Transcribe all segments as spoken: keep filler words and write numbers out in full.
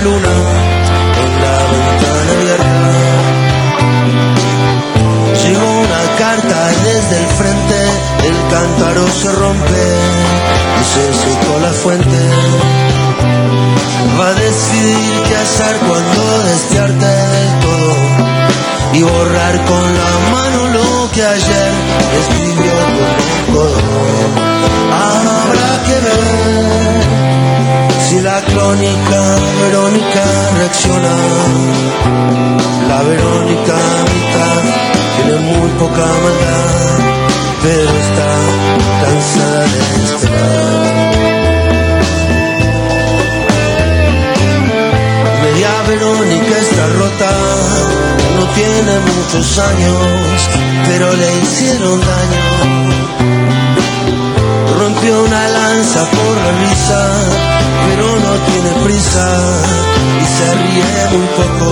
luna en la ventana abierta. Llegó una carta desde el frente, el cántaro se rompe y se secó la fuente. Va a decidir qué hacer cuando despierte todo y borrar con la mano lo que ayer escribió con el codo. Habrá que ver si la crónica Verónica reacciona. La Verónica mitad tiene muy poca maldad, pero está cansada de esperar. Media Verónica está rota, no tiene muchos años, pero le hicieron daño. Rompió una lanza por la risa, pero no tiene prisa y se ríe muy poco.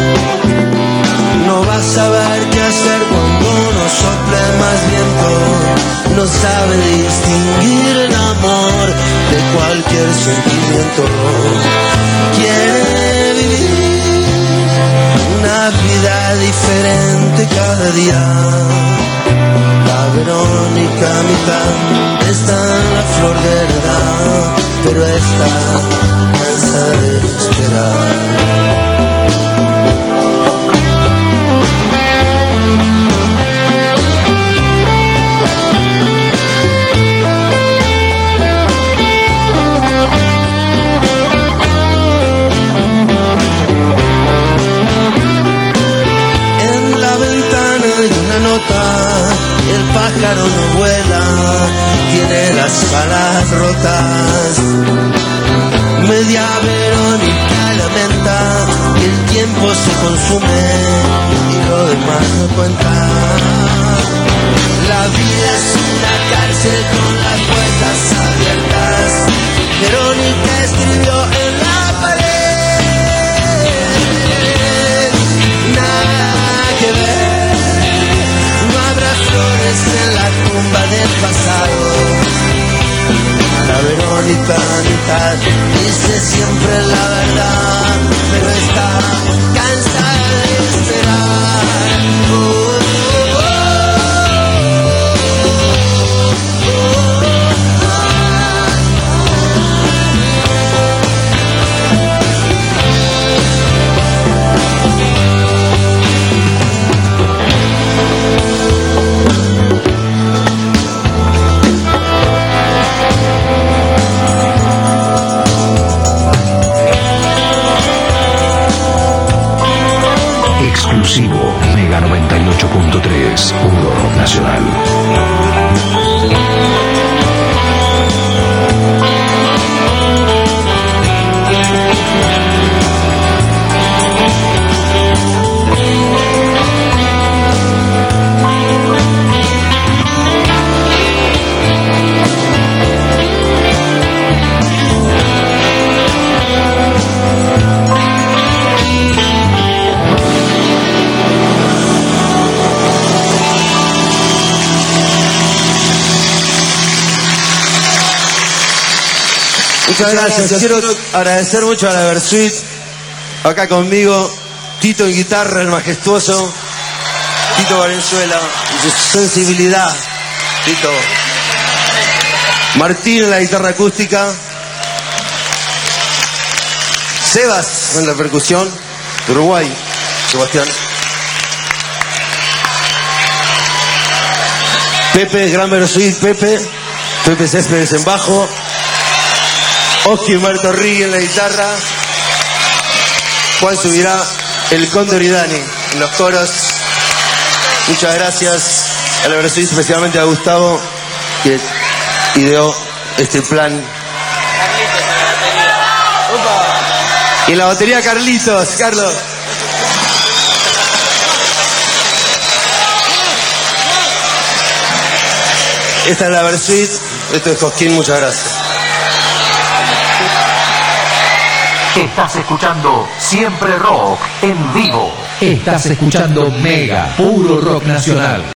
No va a saber qué hacer cuando no sople más viento. No sabe distinguir el amor de cualquier sentimiento. Quiere vivir una vida diferente cada día. La Verónica mitad está en la flor de edad, pero está cansada de esperar. El pájaro no vuela, tiene las alas rotas. Media Verónica lamenta que el tiempo se consume y lo demás no cuenta. La vida es una cárcel con las puertas abiertas. Verónica escribió en la pared. Nada que ver. Flores en la tumba del pasado. La Verónica mitad dice siempre la verdad, pero está cansada de esperar. Oh, oh, oh, Exclusivo Mega noventa y ocho punto tres, Puro Rock Nacional. Muchas gracias. Quiero agradecer mucho a la Versuit. Acá conmigo, Tito en guitarra, el majestuoso. Tito Valenzuela y su sensibilidad. Tito. Martín en la guitarra acústica. Sebas en la percusión. De Uruguay. Sebastián. Pepe, gran Versuit, Pepe. Pepe Céspedes en bajo. Oski Humberto Rigui en la guitarra. Juan subirá el Cóndor y Dani en los coros. Muchas gracias a la Versuit, especialmente a Gustavo, que ideó este plan. Y en la batería Carlitos, Carlos. Esta es la Versuit, esto es Cosquín, muchas gracias. Estás escuchando Siempre Rock en vivo. Estás escuchando Mega, Puro Rock Nacional.